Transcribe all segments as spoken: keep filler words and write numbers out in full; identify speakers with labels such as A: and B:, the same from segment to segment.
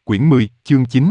A: Quyển mười, chương chín.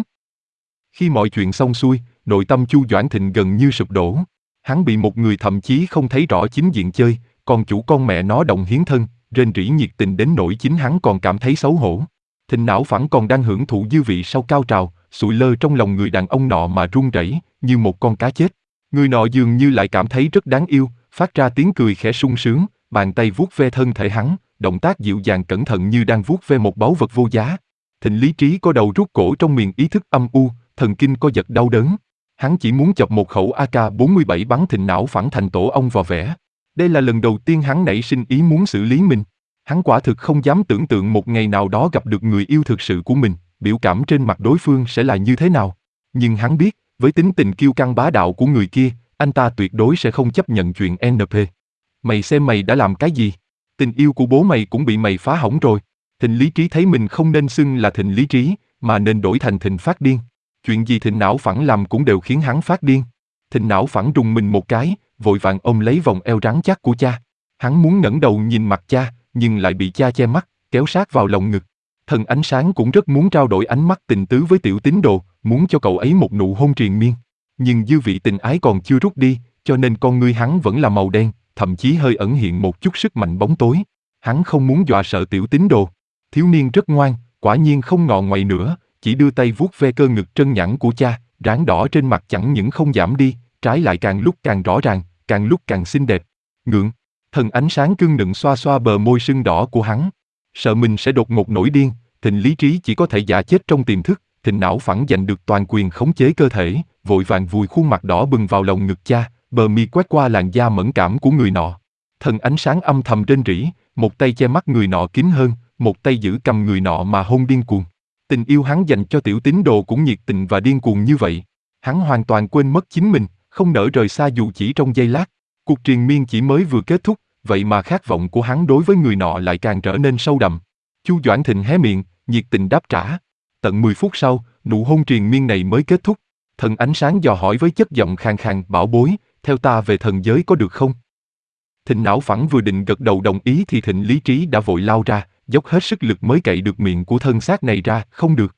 A: Khi mọi chuyện xong xuôi, nội tâm Chu Doãn Thịnh gần như sụp đổ. Hắn bị một người thậm chí không thấy rõ chính diện chơi, còn chủ con mẹ nó động hiến thân, rên rỉ nhiệt tình đến nỗi chính hắn còn cảm thấy xấu hổ. Thịnh não phẳng còn đang hưởng thụ dư vị sau cao trào, sụi lơ trong lòng người đàn ông nọ mà run rẩy như một con cá chết. Người nọ dường như lại cảm thấy rất đáng yêu, phát ra tiếng cười khẽ sung sướng, bàn tay vuốt ve thân thể hắn, động tác dịu dàng cẩn thận như đang vuốt ve một báu vật vô giá. Thịnh lý trí có đầu rút cổ trong miền ý thức âm u, thần kinh co giật đau đớn. Hắn chỉ muốn chọc một khẩu A K bốn mươi bảy bắn Thịnh não phẳng thành tổ ong vò vẽ. Đây là lần đầu tiên hắn nảy sinh ý muốn xử lý mình. Hắn quả thực không dám tưởng tượng một ngày nào đó gặp được người yêu thực sự của mình, biểu cảm trên mặt đối phương sẽ là như thế nào. Nhưng hắn biết, với tính tình kiêu căng bá đạo của người kia, anh ta tuyệt đối sẽ không chấp nhận chuyện en pê. Mày xem mày đã làm cái gì? Tình yêu của bố mày cũng bị mày phá hỏng rồi. Thịnh lý trí thấy mình không nên xưng là Thịnh lý trí, mà nên đổi thành Thịnh phát điên. Chuyện gì Thịnh não phẳng làm cũng đều khiến hắn phát điên. Thịnh não phẳng rùng mình một cái, vội vàng ôm lấy vòng eo rắn chắc của cha. Hắn muốn ngẩng đầu nhìn mặt cha, nhưng lại bị cha che mắt, kéo sát vào lòng ngực. Thần ánh sáng cũng rất muốn trao đổi ánh mắt tình tứ với tiểu tín đồ, muốn cho cậu ấy một nụ hôn triền miên. Nhưng dư vị tình ái còn chưa rút đi, cho nên con ngươi hắn vẫn là màu đen, thậm chí hơi ẩn hiện một chút sức mạnh bóng tối. Hắn không muốn dọa sợ tiểu tín đồ. Thiếu niên rất ngoan, quả nhiên không ngọ ngoại nữa, chỉ đưa tay vuốt ve cơ ngực trơn nhẵn của cha, ráng đỏ trên mặt chẳng những không giảm đi, trái lại càng lúc càng rõ ràng, càng lúc càng xinh đẹp. Ngượng. Thần ánh sáng cưng nựng xoa xoa bờ môi sưng đỏ của hắn. Sợ mình sẽ đột ngột nổi điên, Thịnh lý trí chỉ có thể giả chết trong tiềm thức. Thịnh não phẳng giành được toàn quyền khống chế cơ thể, vội vàng vùi khuôn mặt đỏ bừng vào lòng ngực cha, bờ mi quét qua làn da mẫn cảm của người nọ. Thần ánh sáng âm thầm rên rỉ, một tay che mắt người nọ kín hơn, một tay giữ cầm người nọ mà hôn điên cuồng. Tình yêu hắn dành cho tiểu tín đồ cũng nhiệt tình và điên cuồng như vậy. Hắn hoàn toàn quên mất chính mình, không nỡ rời xa dù chỉ trong giây lát. Cuộc triền miên chỉ mới vừa kết thúc, vậy mà khát vọng của hắn đối với người nọ lại càng trở nên sâu đậm. Chu Doãn Thịnh hé miệng, nhiệt tình đáp trả. Tận mười phút sau, nụ hôn triền miên này mới kết thúc. Thần ánh sáng dò hỏi với chất giọng khàn khàn, bảo bối, theo ta về thần giới có được không? Thịnh não phẳng vừa định gật đầu đồng ý thì Thịnh lý trí đã vội lao ra, dốc hết sức lực mới cậy được miệng của thân xác này ra, không được.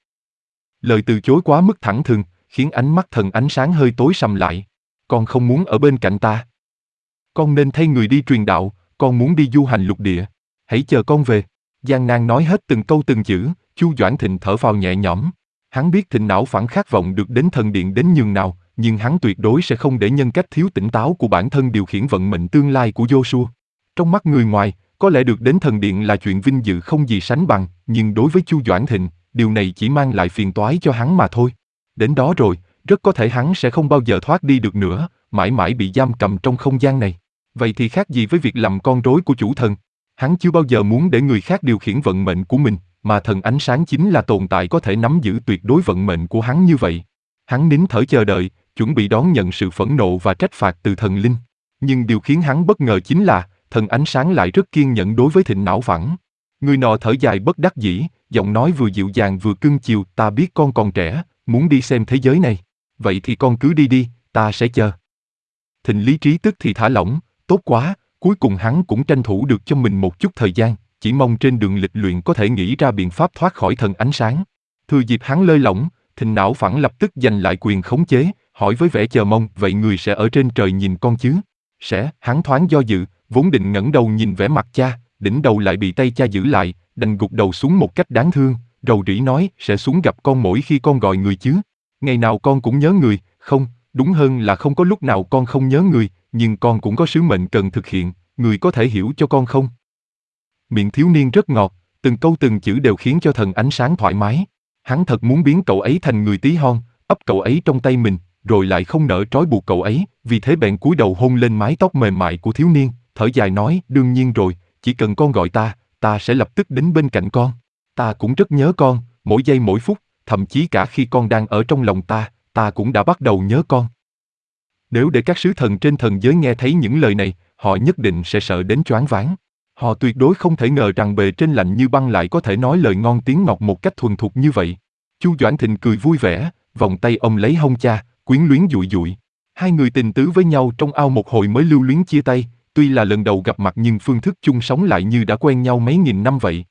A: Lời từ chối quá mức thẳng thừng, khiến ánh mắt thần ánh sáng hơi tối sầm lại. Con không muốn ở bên cạnh ta. Con nên thay người đi truyền đạo, con muốn đi du hành lục địa. Hãy chờ con về. Gian nan nói hết từng câu từng chữ, Chu Doãn Thịnh thở phào nhẹ nhõm. Hắn biết Thịnh não phẳng khát vọng được đến thần điện đến nhường nào, nhưng hắn tuyệt đối sẽ không để nhân cách thiếu tỉnh táo của bản thân điều khiển vận mệnh tương lai của Joshua. Trong mắt người ngoài, có lẽ được đến thần điện là chuyện vinh dự không gì sánh bằng, nhưng đối với Chu Doãn Thịnh, điều này chỉ mang lại phiền toái cho hắn mà thôi. Đến đó rồi, rất có thể hắn sẽ không bao giờ thoát đi được nữa, mãi mãi bị giam cầm trong không gian này. Vậy thì khác gì với việc làm con rối của chủ thần? Hắn chưa bao giờ muốn để người khác điều khiển vận mệnh của mình, mà thần ánh sáng chính là tồn tại có thể nắm giữ tuyệt đối vận mệnh của hắn như vậy. Hắn nín thở chờ đợi, chuẩn bị đón nhận sự phẫn nộ và trách phạt từ thần linh. Nhưng điều khiến hắn bất ngờ chính là, thần ánh sáng lại rất kiên nhẫn đối với Thịnh não phẳng. Người nọ thở dài bất đắc dĩ, giọng nói vừa dịu dàng vừa cưng chiều, ta biết con còn trẻ, muốn đi xem thế giới này. Vậy thì con cứ đi đi, ta sẽ chờ. Thịnh lý trí tức thì thả lỏng, tốt quá, cuối cùng hắn cũng tranh thủ được cho mình một chút thời gian, chỉ mong trên đường lịch luyện có thể nghĩ ra biện pháp thoát khỏi thần ánh sáng. Thừa dịp hắn lơi lỏng, Thịnh não phẳng lập tức giành lại quyền khống chế, hỏi với vẻ chờ mong, vậy người sẽ ở trên trời nhìn con chứ? Sẽ, hắn thoáng do dự, vốn định ngẩng đầu nhìn vẻ mặt cha, đỉnh đầu lại bị tay cha giữ lại, đành gục đầu xuống một cách đáng thương, rầu rĩ nói, sẽ xuống gặp con mỗi khi con gọi người chứ? Ngày nào con cũng nhớ người, không, đúng hơn là không có lúc nào con không nhớ người, nhưng con cũng có sứ mệnh cần thực hiện, người có thể hiểu cho con không? Miệng thiếu niên rất ngọt, từng câu từng chữ đều khiến cho thần ánh sáng thoải mái. Hắn thật muốn biến cậu ấy thành người tí hon, ấp cậu ấy trong tay mình, rồi lại không nỡ trói buộc cậu ấy, vì thế bèn cúi đầu hôn lên mái tóc mềm mại của thiếu niên, thở dài nói, đương nhiên rồi, chỉ cần con gọi ta, ta sẽ lập tức đến bên cạnh con. Ta cũng rất nhớ con, mỗi giây mỗi phút, thậm chí cả khi con đang ở trong lòng ta, ta cũng đã bắt đầu nhớ con. Nếu để các sứ thần trên thần giới nghe thấy những lời này, họ nhất định sẽ sợ đến choáng váng. Họ tuyệt đối không thể ngờ rằng bề trên lạnh như băng lại có thể nói lời ngon tiếng ngọt một cách thuần thục như vậy. Chu Doãn Thịnh cười vui vẻ, vòng tay ôm lấy hông cha, quyến luyến dụi dụi. Hai người tình tứ với nhau trong ao một hồi mới lưu luyến chia tay, tuy là lần đầu gặp mặt nhưng phương thức chung sống lại như đã quen nhau mấy nghìn năm vậy.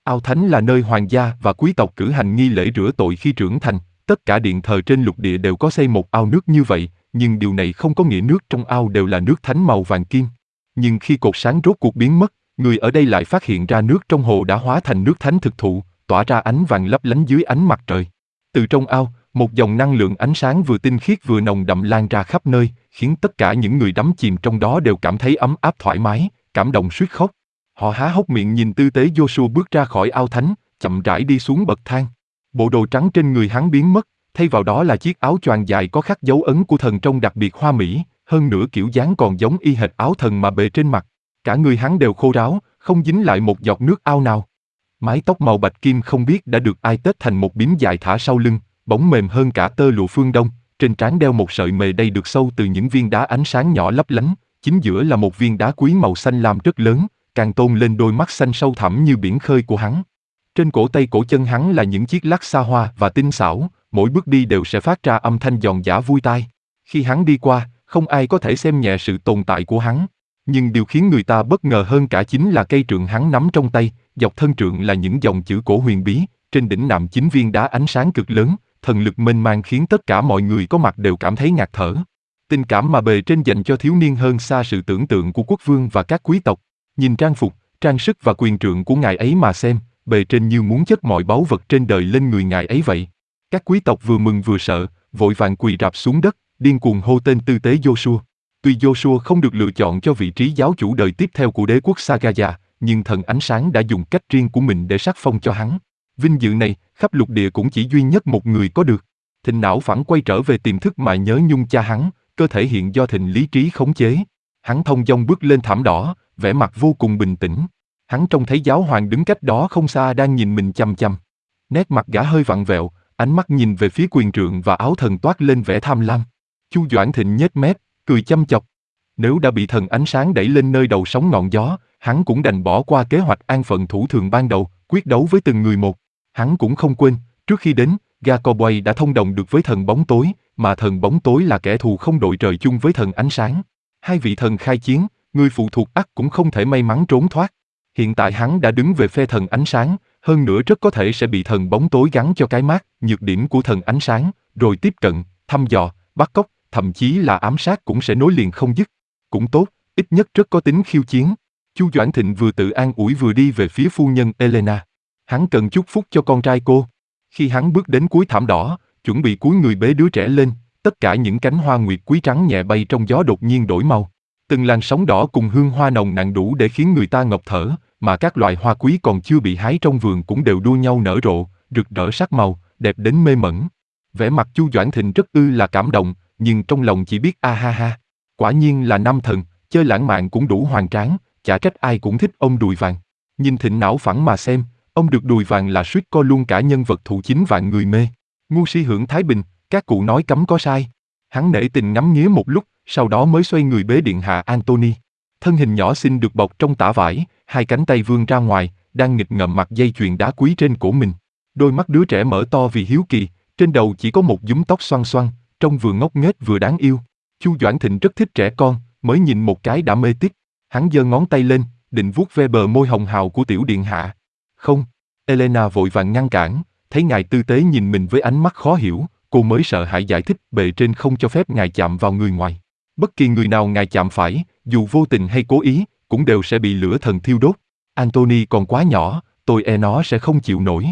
A: Ao Thánh là nơi hoàng gia và quý tộc cử hành nghi lễ rửa tội khi trưởng thành, tất cả điện thờ trên lục địa đều có xây một ao nước như vậy, nhưng điều này không có nghĩa nước trong ao đều là nước thánh màu vàng kim. Nhưng khi cột sáng rốt cuộc biến mất, người ở đây lại phát hiện ra nước trong hồ đã hóa thành nước thánh thực thụ, tỏa ra ánh vàng lấp lánh dưới ánh mặt trời. Từ trong ao, một dòng năng lượng ánh sáng vừa tinh khiết vừa nồng đậm lan ra khắp nơi, khiến tất cả những người đắm chìm trong đó đều cảm thấy ấm áp thoải mái, cảm động suýt khóc. Họ há hốc miệng nhìn tư tế Joshua bước ra khỏi ao thánh, chậm rãi đi xuống bậc thang. Bộ đồ trắng trên người hắn biến mất, thay vào đó là chiếc áo choàng dài có khắc dấu ấn của thần trông đặc biệt hoa mỹ, hơn nữa kiểu dáng còn giống y hệt áo thần mà bề trên mặt. Cả người hắn đều khô ráo, không dính lại một giọt nước ao nào. Mái tóc màu bạch kim không biết đã được ai tết thành một bím dài thả sau lưng, bóng mềm hơn cả tơ lụa phương Đông, trên trán đeo một sợi mề đay được sâu từ những viên đá ánh sáng nhỏ lấp lánh, chính giữa là một viên đá quý màu xanh lam rất lớn, càng tôn lên đôi mắt xanh sâu thẳm như biển khơi của hắn. Trên cổ tay cổ chân hắn là những chiếc lắc xa hoa và tinh xảo, mỗi bước đi đều sẽ phát ra âm thanh giòn giã vui tai. Khi hắn đi qua, không ai có thể xem nhẹ sự tồn tại của hắn. Nhưng điều khiến người ta bất ngờ hơn cả chính là cây trượng hắn nắm trong tay, dọc thân trượng là những dòng chữ cổ huyền bí, trên đỉnh nạm chín viên đá ánh sáng cực lớn, thần lực mênh mang khiến tất cả mọi người có mặt đều cảm thấy ngạt thở. Tình cảm mà bề trên dành cho thiếu niên hơn xa sự tưởng tượng của quốc vương và các quý tộc. Nhìn trang phục, trang sức và quyền trượng của ngài ấy mà xem, bề trên như muốn chất mọi báu vật trên đời lên người ngài ấy vậy. Các quý tộc vừa mừng vừa sợ, vội vàng quỳ rạp xuống đất, điên cuồng hô tên tư tế Joshua. Tuy Joshua không được lựa chọn cho vị trí giáo chủ đời tiếp theo của đế quốc Sagaya, nhưng thần ánh sáng đã dùng cách riêng của mình để sắc phong cho hắn. Vinh dự này, khắp lục địa cũng chỉ duy nhất một người có được. Thịnh não phẳng quay trở về tiềm thức mà nhớ nhung cha hắn, cơ thể hiện do Thịnh lý trí khống chế. Hắn thông dong bước lên thảm đỏ, vẻ mặt vô cùng bình tĩnh. Hắn trông thấy giáo hoàng đứng cách đó không xa đang nhìn mình chăm chăm. Nét mặt gã hơi vặn vẹo, ánh mắt nhìn về phía quyền trượng và áo thần toát lên vẻ tham lam. Chu Doãn Thịnh nhếch mép, cười chăm chọc. Nếu đã bị thần ánh sáng đẩy lên nơi đầu sóng ngọn gió, hắn cũng đành bỏ qua kế hoạch an phận thủ thường ban đầu, quyết đấu với từng người một. Hắn cũng không quên, trước khi đến, gã cowboy đã thông đồng được với thần bóng tối, mà thần bóng tối là kẻ thù không đội trời chung với thần ánh sáng. Hai vị thần khai chiến, người phụ thuộc ắt cũng không thể may mắn trốn thoát. Hiện tại hắn đã đứng về phe thần ánh sáng, hơn nữa rất có thể sẽ bị thần bóng tối gắn cho cái mác, nhược điểm của thần ánh sáng, rồi tiếp cận, thăm dò, bắt cóc, thậm chí là ám sát cũng sẽ nối liền không dứt. Cũng tốt, ít nhất rất có tính khiêu chiến. Chu Doãn Thịnh vừa tự an ủi vừa đi về phía phu nhân Elena. Hắn cần chúc phúc cho con trai cô. Khi hắn bước đến cuối thảm đỏ, chuẩn bị cúi người bế đứa trẻ lên, tất cả những cánh hoa nguyệt quý trắng nhẹ bay trong gió đột nhiên đổi màu. Từng làn sóng đỏ cùng hương hoa nồng nàn đủ để khiến người ta ngộp thở, mà các loại hoa quý còn chưa bị hái trong vườn cũng đều đua nhau nở rộ, rực rỡ sắc màu, đẹp đến mê mẩn. Vẻ mặt Chu Doãn Thịnh rất ư là cảm động, nhưng trong lòng chỉ biết a ha ha. Quả nhiên là nam thần, chơi lãng mạn cũng đủ hoành tráng, chả trách ai cũng thích ông đùi vàng. Nhìn Thịnh não phẳng mà xem, ông được đùi vàng là suýt co luôn cả nhân vật thụ chính vạn người mê. Ngu si hưởng thái bình, các cụ nói cấm có sai. Hắn nể tình ngắm nghía một lúc, sau đó mới xoay người bế điện hạ Anthony. Thân hình nhỏ xinh được bọc trong tả vải, hai cánh tay vươn ra ngoài, đang nghịch ngợm mặc dây chuyền đá quý trên cổ mình. Đôi mắt đứa trẻ mở to vì hiếu kỳ, trên đầu chỉ có một dúm tóc xoăn xoăn, trông vừa ngốc nghếch vừa đáng yêu. Chu Doãn Thịnh rất thích trẻ con, mới nhìn một cái đã mê tít. Hắn giơ ngón tay lên, định vuốt ve bờ môi hồng hào của tiểu điện hạ. Không, Elena vội vàng ngăn cản, thấy ngài tư tế nhìn mình với ánh mắt khó hiểu, cô mới sợ hãi giải thích bề trên không cho phép ngài chạm vào người ngoài. Bất kỳ người nào ngài chạm phải, dù vô tình hay cố ý, cũng đều sẽ bị lửa thần thiêu đốt. Anthony còn quá nhỏ, tôi e nó sẽ không chịu nổi.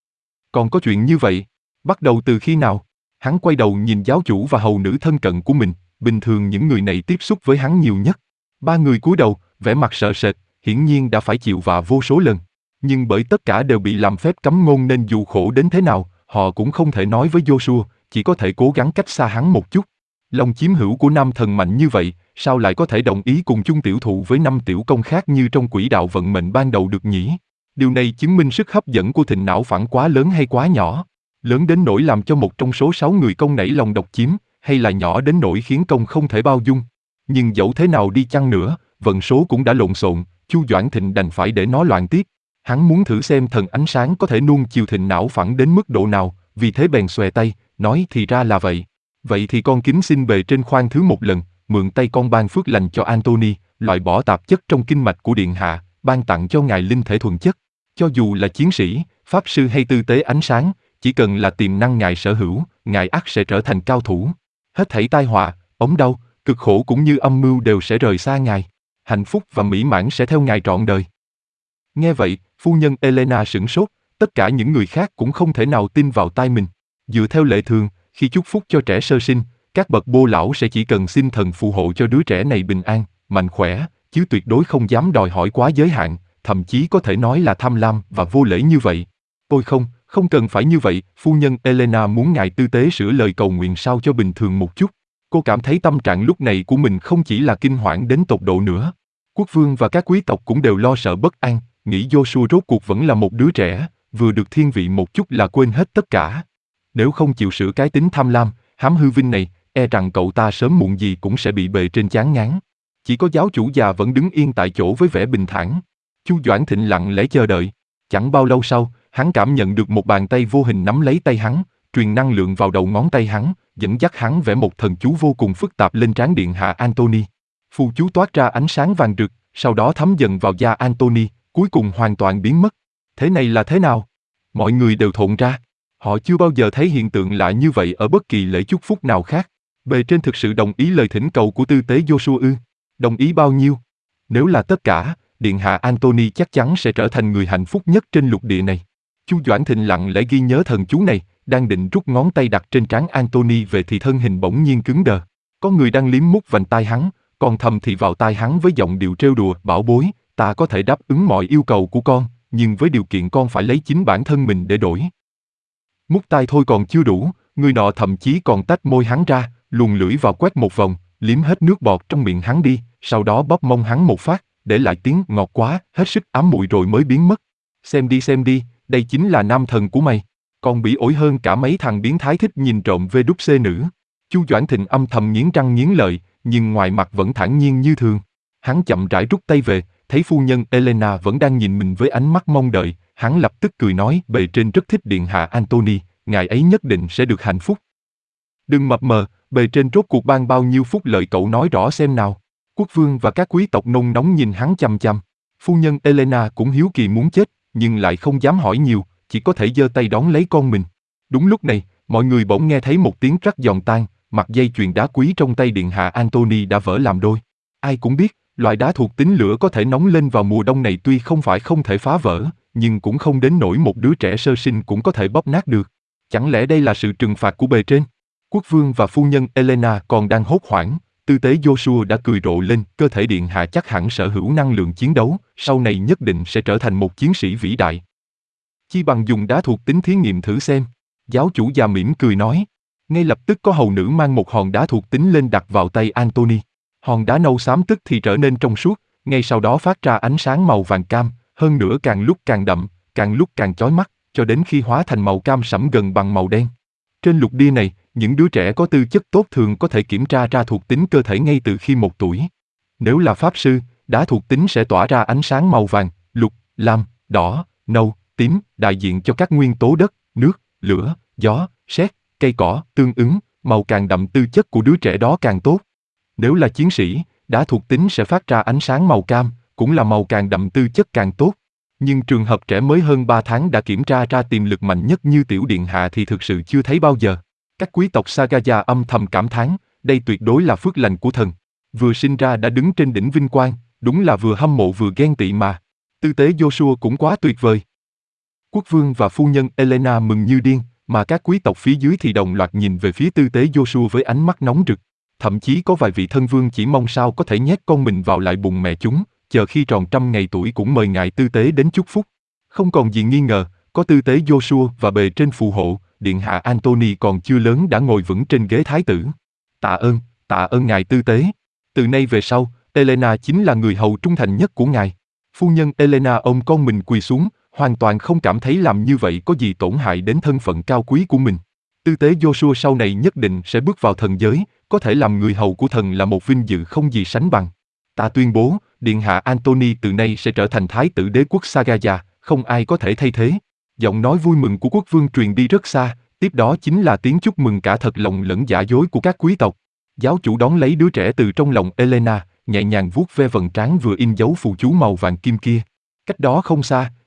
A: Còn có chuyện như vậy, bắt đầu từ khi nào? Hắn quay đầu nhìn giáo chủ và hầu nữ thân cận của mình, bình thường những người này tiếp xúc với hắn nhiều nhất. Ba người cúi đầu, vẻ mặt sợ sệt, hiển nhiên đã phải chịu vạ vô số lần. Nhưng bởi tất cả đều bị làm phép cấm ngôn nên dù khổ đến thế nào, họ cũng không thể nói với Joshua, chỉ có thể cố gắng cách xa hắn một chút. Lòng chiếm hữu của nam thần mạnh như vậy, sao lại có thể đồng ý cùng chung tiểu thụ với năm tiểu công khác như trong quỹ đạo vận mệnh ban đầu được nhỉ? Điều này chứng minh sức hấp dẫn của Thịnh não phản quá lớn hay quá nhỏ. Lớn đến nỗi làm cho một trong số sáu người công nảy lòng độc chiếm, hay là nhỏ đến nỗi khiến công không thể bao dung. Nhưng dẫu thế nào đi chăng nữa, vận số cũng đã lộn xộn, Chu Doãn Thịnh đành phải để nó loạn tiếp. Hắn muốn thử xem thần ánh sáng có thể nuông chiều Thịnh não phẳng đến mức độ nào, vì thế bèn xòe tay, nói thì ra là vậy. Vậy thì con kính xin bề trên khoan thứ một lần, mượn tay con ban phước lành cho Anthony, loại bỏ tạp chất trong kinh mạch của điện hạ, ban tặng cho ngài linh thể thuần chất. Cho dù là chiến sĩ, pháp sư hay tư tế ánh sáng, chỉ cần là tiềm năng ngài sở hữu, ngài ắt sẽ trở thành cao thủ. Hết thảy tai họa, ốm đau, cực khổ cũng như âm mưu đều sẽ rời xa ngài. Hạnh phúc và mỹ mãn sẽ theo ngài trọn đời. Nghe vậy, phu nhân Elena sửng sốt, tất cả những người khác cũng không thể nào tin vào tai mình. Dựa theo lệ thường, khi chúc phúc cho trẻ sơ sinh, các bậc bô lão sẽ chỉ cần xin thần phù hộ cho đứa trẻ này bình an, mạnh khỏe, chứ tuyệt đối không dám đòi hỏi quá giới hạn, thậm chí có thể nói là tham lam và vô lễ như vậy. Ôi không, không cần phải như vậy, phu nhân Elena muốn ngài tư tế sửa lời cầu nguyện sao cho bình thường một chút. Cô cảm thấy tâm trạng lúc này của mình không chỉ là kinh hoảng đến tột độ nữa. Quốc vương và các quý tộc cũng đều lo sợ bất an, nghĩ Joshua rốt cuộc vẫn là một đứa trẻ, vừa được thiên vị một chút là quên hết tất cả. Nếu không chịu sửa cái tính tham lam, hám hư vinh này, e rằng cậu ta sớm muộn gì cũng sẽ bị bề trên chán ngán. Chỉ có giáo chủ già vẫn đứng yên tại chỗ với vẻ bình thản. Chu Doãn Thịnh lặng lẽ chờ đợi. Chẳng bao lâu sau, hắn cảm nhận được một bàn tay vô hình nắm lấy tay hắn, truyền năng lượng vào đầu ngón tay hắn, dẫn dắt hắn vẽ một thần chú vô cùng phức tạp lên trán điện hạ Antony. Phù chú toát ra ánh sáng vàng rực, sau đó thấm dần vào da Antony, cuối cùng hoàn toàn biến mất. Thế này là thế nào? Mọi người đều thộn ra. Họ chưa bao giờ thấy hiện tượng lạ như vậy ở bất kỳ lễ chúc phúc nào khác. Bề trên thực sự đồng ý lời thỉnh cầu của tư tế Joshua ư? Đồng ý bao nhiêu? Nếu là tất cả, điện hạ Antony chắc chắn sẽ trở thành người hạnh phúc nhất trên lục địa này. Chu Doãn Thịnh lặng lẽ ghi nhớ thần chú này, đang định rút ngón tay đặt trên trán Antony về thì thân hình bỗng nhiên cứng đờ. Có người đang liếm mút vành tai hắn, còn thầm thì vào tai hắn với giọng điệu trêu đùa, bảo bối, ta có thể đáp ứng mọi yêu cầu của con, nhưng với điều kiện con phải lấy chính bản thân mình để đổi. Mút tai thôi còn chưa đủ, người nọ thậm chí còn tách môi hắn ra, luồn lưỡi vào quét một vòng, liếm hết nước bọt trong miệng hắn đi, sau đó bóp mông hắn một phát, để lại tiếng ngọt quá, hết sức ám muội rồi mới biến mất. Xem đi xem đi, đây chính là nam thần của mày. Còn bị ổi hơn cả mấy thằng biến thái thích nhìn trộm vê đúc xê nữ. Chu Doãn Thịnh âm thầm nghiến răng nghiến lợi, nhưng ngoài mặt vẫn thản nhiên như thường. Hắn chậm rãi rút tay về, thấy phu nhân Elena vẫn đang nhìn mình với ánh mắt mong đợi, hắn lập tức cười nói, bề trên rất thích điện hạ Antony, ngài ấy nhất định sẽ được hạnh phúc. Đừng mập mờ, bề trên rốt cuộc ban bao nhiêu phúc lợi cậu nói rõ xem nào. Quốc vương và các quý tộc nôn nóng nhìn hắn chằm chằm. Phu nhân Elena cũng hiếu kỳ muốn chết, nhưng lại không dám hỏi nhiều, chỉ có thể giơ tay đón lấy con mình. Đúng lúc này, mọi người bỗng nghe thấy một tiếng rắc giòn tan, mặt dây chuyền đá quý trong tay điện hạ Antony đã vỡ làm đôi. Ai cũng biết, loại đá thuộc tính lửa có thể nóng lên vào mùa đông này tuy không phải không thể phá vỡ, nhưng cũng không đến nỗi một đứa trẻ sơ sinh cũng có thể bóp nát được. Chẳng lẽ đây là sự trừng phạt của bề trên? Quốc vương và phu nhân Elena còn đang hốt hoảng, tư tế Joshua đã cười rộ lên, cơ thể điện hạ chắc hẳn sở hữu năng lượng chiến đấu, sau này nhất định sẽ trở thành một chiến sĩ vĩ đại. Chi bằng dùng đá thuộc tính thí nghiệm thử xem. Giáo chủ già mỉm cười nói. Ngay lập tức có hầu nữ mang một hòn đá thuộc tính lên đặt vào tay Antony. Hòn đá nâu xám tức thì trở nên trong suốt, ngay sau đó phát ra ánh sáng màu vàng cam, hơn nữa càng lúc càng đậm, càng lúc càng chói mắt, cho đến khi hóa thành màu cam sẫm gần bằng màu đen. Trên lục địa này, những đứa trẻ có tư chất tốt thường có thể kiểm tra ra thuộc tính cơ thể ngay từ khi một tuổi. Nếu là pháp sư, đá thuộc tính sẽ tỏa ra ánh sáng màu vàng, lục, lam, đỏ, nâu, tím, đại diện cho các nguyên tố đất, nước, lửa, gió, sét, cây cỏ, tương ứng, màu càng đậm tư chất của đứa trẻ đó càng tốt. Nếu là chiến sĩ, đá thuộc tính sẽ phát ra ánh sáng màu cam, cũng là màu càng đậm tư chất càng tốt. Nhưng trường hợp trẻ mới hơn ba tháng đã kiểm tra ra tiềm lực mạnh nhất như tiểu điện hạ thì thực sự chưa thấy bao giờ. Các quý tộc Sagaya âm thầm cảm thán, đây tuyệt đối là phước lành của thần. Vừa sinh ra đã đứng trên đỉnh vinh quang, đúng là vừa hâm mộ vừa ghen tị mà. Tư tế Joshua cũng quá tuyệt vời. Quốc vương và phu nhân Elena mừng như điên, mà các quý tộc phía dưới thì đồng loạt nhìn về phía tư tế Joshua với ánh mắt nóng rực. Thậm chí có vài vị thân vương chỉ mong sao có thể nhét con mình vào lại bụng mẹ chúng, chờ khi tròn trăm ngày tuổi cũng mời ngài tư tế đến chúc phúc. Không còn gì nghi ngờ, có tư tế Joshua và bề trên phù hộ, điện hạ Antony còn chưa lớn đã ngồi vững trên ghế thái tử. Tạ ơn, tạ ơn ngài tư tế. Từ nay về sau, Elena chính là người hầu trung thành nhất của ngài. Phu nhân Elena ôm con mình quỳ xuống, hoàn toàn không cảm thấy làm như vậy có gì tổn hại đến thân phận cao quý của mình. Tư tế Joshua sau này nhất định sẽ bước vào thần giới, có thể làm người hầu của thần là một vinh dự không gì sánh bằng. Ta tuyên bố, điện hạ Antony từ nay sẽ trở thành thái tử đế quốc Sagaya, không ai có thể thay thế. Giọng nói vui mừng của quốc vương truyền đi rất xa, tiếp đó chính là tiếng chúc mừng cả thật lòng lẫn giả dối của các quý tộc. Giáo chủ đón lấy đứa trẻ từ trong lòng Elena, nhẹ nhàng vuốt ve vầng trán vừa in dấu phù chú màu vàng kim kia. Cách đó không xa,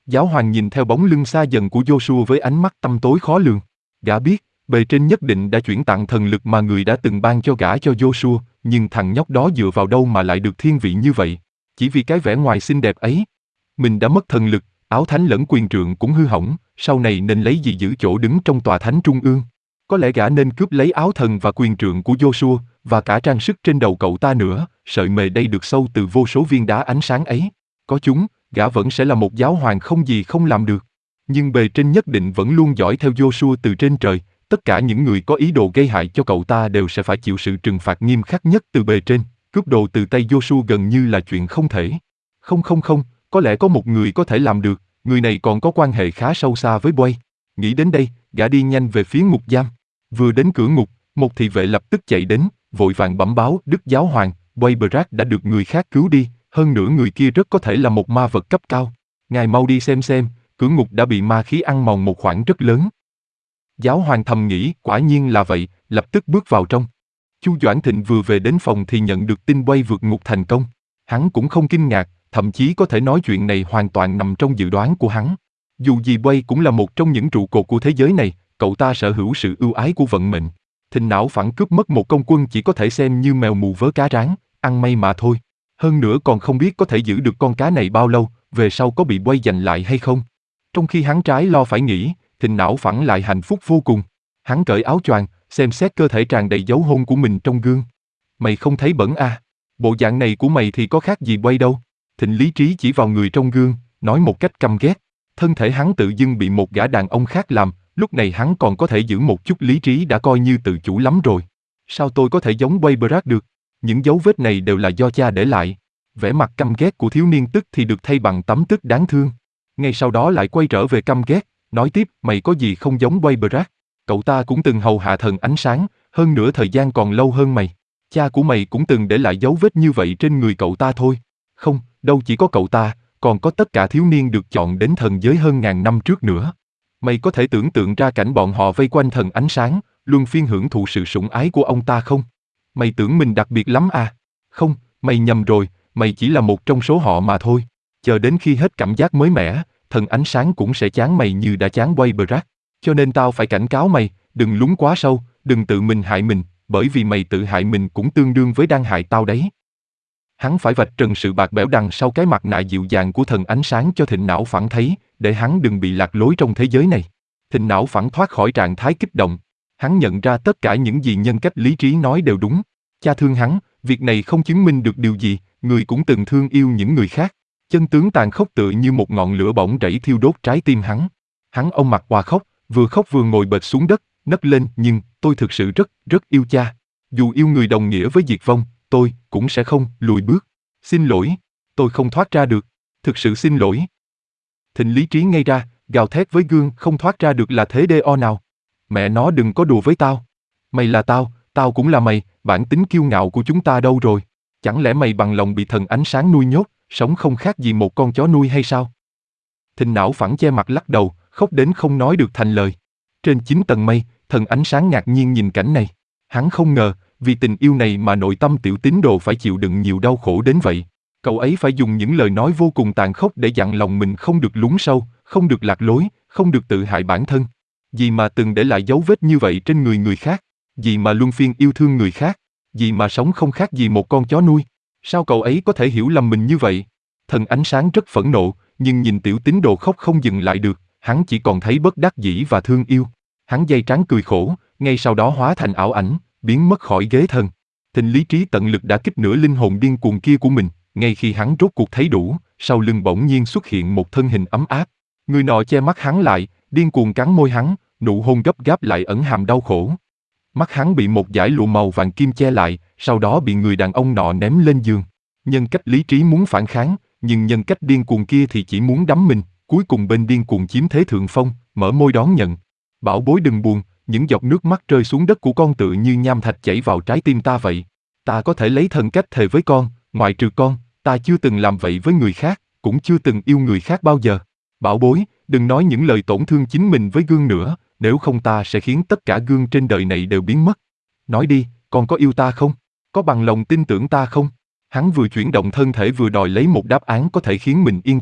A: Giáo hoàng nhìn theo bóng lưng xa dần của Joshua với ánh mắt tăm tối khó lường. Gã biết, bề trên nhất định đã chuyển tặng thần lực mà người đã từng ban cho gã cho Joshua, nhưng thằng nhóc đó dựa vào đâu mà lại được thiên vị như vậy? Chỉ vì cái vẻ ngoài xinh đẹp ấy. Mình đã mất thần lực, áo thánh lẫn quyền trượng cũng hư hỏng, sau này nên lấy gì giữ chỗ đứng trong tòa thánh trung ương? Có lẽ gã nên cướp lấy áo thần và quyền trượng của Joshua, và cả trang sức trên đầu cậu ta nữa, sợi mề đây được sâu từ vô số viên đá ánh sáng ấy. Có chúng, gã vẫn sẽ là một giáo hoàng không gì không làm được. Nhưng bề trên nhất định vẫn luôn dõi theo Joshua từ trên trời, tất cả những người có ý đồ gây hại cho cậu ta đều sẽ phải chịu sự trừng phạt nghiêm khắc nhất từ bề trên, cướp đồ từ tay Joshua gần như là chuyện không thể. Không không không, có lẽ có một người có thể làm được, người này còn có quan hệ khá sâu xa với Boy. Nghĩ đến đây, gã đi nhanh về phía ngục giam. Vừa đến cửa ngục, một thị vệ lập tức chạy đến, vội vàng bẩm báo Đức Giáo Hoàng, Boy Brack đã được người khác cứu đi, hơn nữa người kia rất có thể là một ma vật cấp cao. Ngài mau đi xem xem, cửa ngục đã bị ma khí ăn mòn một khoảng rất lớn. Giáo hoàng thầm nghĩ, quả nhiên là vậy, lập tức bước vào trong. Chu Doãn Thịnh vừa về đến phòng thì nhận được tin Boy vượt ngục thành công. Hắn cũng không kinh ngạc, thậm chí có thể nói chuyện này hoàn toàn nằm trong dự đoán của hắn. Dù gì Boy cũng là một trong những trụ cột của thế giới này, cậu ta sở hữu sự ưu ái của vận mệnh. Thịnh não phản cướp mất một công quân chỉ có thể xem như mèo mù vớ cá rán, ăn may mà thôi. Hơn nữa còn không biết có thể giữ được con cá này bao lâu, về sau có bị Boy giành lại hay không. Trong khi hắn trái lo phải nghĩ, Thịnh não phản lại hạnh phúc vô cùng. Hắn cởi áo choàng, xem xét cơ thể tràn đầy dấu hôn của mình trong gương. Mày không thấy bẩn à? Bộ dạng này của mày thì có khác gì Boy đâu. Thịnh lý trí chỉ vào người trong gương, nói một cách căm ghét. Thân thể hắn tự dưng bị một gã đàn ông khác làm, lúc này hắn còn có thể giữ một chút lý trí đã coi như tự chủ lắm rồi. Sao tôi có thể giống Boy Brack được? Những dấu vết này đều là do cha để lại. Vẻ mặt căm ghét của thiếu niên tức thì được thay bằng tấm tức đáng thương. Ngay sau đó lại quay trở về căm ghét, nói tiếp, mày có gì không giống Boy Brack? Cậu ta cũng từng hầu hạ thần ánh sáng, hơn nữa thời gian còn lâu hơn mày. Cha của mày cũng từng để lại dấu vết như vậy trên người cậu ta thôi. Không, đâu chỉ có cậu ta, còn có tất cả thiếu niên được chọn đến thần giới hơn ngàn năm trước nữa. Mày có thể tưởng tượng ra cảnh bọn họ vây quanh thần ánh sáng, luân phiên hưởng thụ sự sủng ái của ông ta không? Mày tưởng mình đặc biệt lắm à? Không, mày nhầm rồi, mày chỉ là một trong số họ mà thôi. Chờ đến khi hết cảm giác mới mẻ, thần ánh sáng cũng sẽ chán mày như đã chán Boy Brack. Cho nên tao phải cảnh cáo mày, đừng lún quá sâu, đừng tự mình hại mình, bởi vì mày tự hại mình cũng tương đương với đang hại tao đấy. Hắn phải vạch trần sự bạc bẽo đằng sau cái mặt nạ dịu dàng của thần ánh sáng cho Thịnh não phản thấy, để hắn đừng bị lạc lối trong thế giới này. Thịnh não phản thoát khỏi trạng thái kích động. Hắn nhận ra tất cả những gì nhân cách lý trí nói đều đúng. Cha thương hắn, việc này không chứng minh được điều gì, người cũng từng thương yêu những người khác. Chân tướng tàn khốc tựa như một ngọn lửa bỏng rẫy thiêu đốt trái tim hắn. Hắn ông mặt òa khóc, vừa khóc vừa ngồi bệt xuống đất, nấc lên, nhưng tôi thực sự rất, rất yêu cha. Dù yêu người đồng nghĩa với diệt vong, tôi cũng sẽ không lùi bước. Xin lỗi, tôi không thoát ra được, thực sự xin lỗi. Thịnh lý trí ngay ra, gào thét với gương, không thoát ra được là thế đê o nào. Mẹ nó đừng có đùa với tao. Mày là tao, tao cũng là mày, bản tính kiêu ngạo của chúng ta đâu rồi? Chẳng lẽ mày bằng lòng bị thần ánh sáng nuôi nhốt, sống không khác gì một con chó nuôi hay sao? Thịnh não phẳng che mặt lắc đầu, khóc đến không nói được thành lời. Trên chín tầng mây, thần ánh sáng ngạc nhiên nhìn cảnh này. Hắn không ngờ, vì tình yêu này mà nội tâm tiểu tín đồ phải chịu đựng nhiều đau khổ đến vậy. Cậu ấy phải dùng những lời nói vô cùng tàn khốc để dặn lòng mình không được lún sâu, không được lạc lối, không được tự hại bản thân. Vì mà từng để lại dấu vết như vậy trên người người khác, vì mà luân phiên yêu thương người khác, vì mà sống không khác gì một con chó nuôi. Sao cậu ấy có thể hiểu lầm mình như vậy? Thần ánh sáng rất phẫn nộ, nhưng nhìn tiểu tín đồ khóc không dừng lại được, hắn chỉ còn thấy bất đắc dĩ và thương yêu. Hắn dây trán cười khổ, ngay sau đó hóa thành ảo ảnh, biến mất khỏi ghế thần. Thịnh lý trí tận lực đã kích nửa linh hồn điên cuồng kia của mình, ngay khi hắn rốt cuộc thấy đủ, sau lưng bỗng nhiên xuất hiện một thân hình ấm áp. Người nọ che mắt hắn lại, điên cuồng cắn môi hắn, nụ hôn gấp gáp lại ẩn hàm đau khổ. Mắt hắn bị một dải lụa màu vàng kim che lại, sau đó bị người đàn ông nọ ném lên giường. Nhân cách lý trí muốn phản kháng, nhưng nhân cách điên cuồng kia thì chỉ muốn đắm mình, cuối cùng bên điên cuồng chiếm thế thượng phong, mở môi đón nhận. Bảo bối đừng buồn, những giọt nước mắt rơi xuống đất của con tựa như nham thạch chảy vào trái tim ta vậy. Ta có thể lấy thần cách thề với con, ngoại trừ con, ta chưa từng làm vậy với người khác, cũng chưa từng yêu người khác bao giờ. Bảo bối, đừng nói những lời tổn thương chính mình với gương nữa, nếu không ta sẽ khiến tất cả gương trên đời này đều biến mất. Nói đi, con có yêu ta không? Có bằng lòng tin tưởng ta không? Hắn vừa chuyển động thân thể vừa đòi lấy một đáp án có thể khiến mình yên tâm,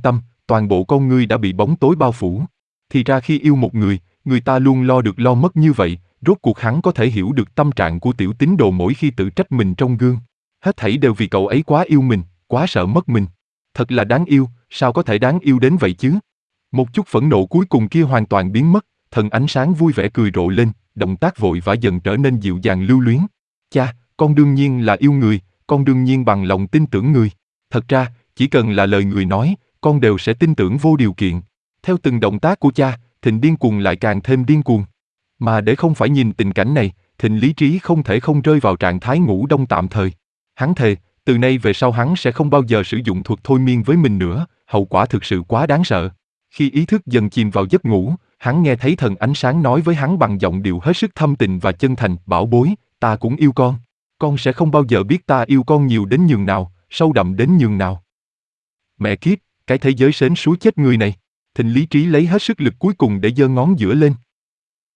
A: toàn bộ con ngươi đã bị bóng tối bao phủ. Thì ra khi yêu một người, người ta luôn lo được lo mất như vậy, rốt cuộc hắn có thể hiểu được tâm trạng của tiểu tín đồ mỗi khi tự trách mình trong gương. Hết thảy đều vì cậu ấy quá yêu mình, quá sợ mất mình. Thật là đáng yêu, sao có thể đáng yêu đến vậy chứ? Một chút phẫn nộ cuối cùng kia hoàn toàn biến mất, thần ánh sáng vui vẻ cười rộ lên, động tác vội vã dần trở nên dịu dàng lưu luyến. Cha, con đương nhiên là yêu người, con đương nhiên bằng lòng tin tưởng người. Thật ra, chỉ cần là lời người nói, con đều sẽ tin tưởng vô điều kiện. Theo từng động tác của cha, Thịnh điên cuồng lại càng thêm điên cuồng. Mà để không phải nhìn tình cảnh này, Thịnh lý trí không thể không rơi vào trạng thái ngủ đông tạm thời. Hắn thề, từ nay về sau hắn sẽ không bao giờ sử dụng thuật thôi miên với mình nữa, hậu quả thực sự quá đáng sợ. Khi ý thức dần chìm vào giấc ngủ, hắn nghe thấy thần ánh sáng nói với hắn bằng giọng điệu hết sức thâm tình và chân thành, bảo bối, ta cũng yêu con. Con sẽ không bao giờ biết ta yêu con nhiều đến nhường nào, sâu đậm đến nhường nào. Mẹ kiếp, cái thế giới sến súa chết người này. Thịnh lý trí lấy hết sức lực cuối cùng để giơ ngón giữa lên.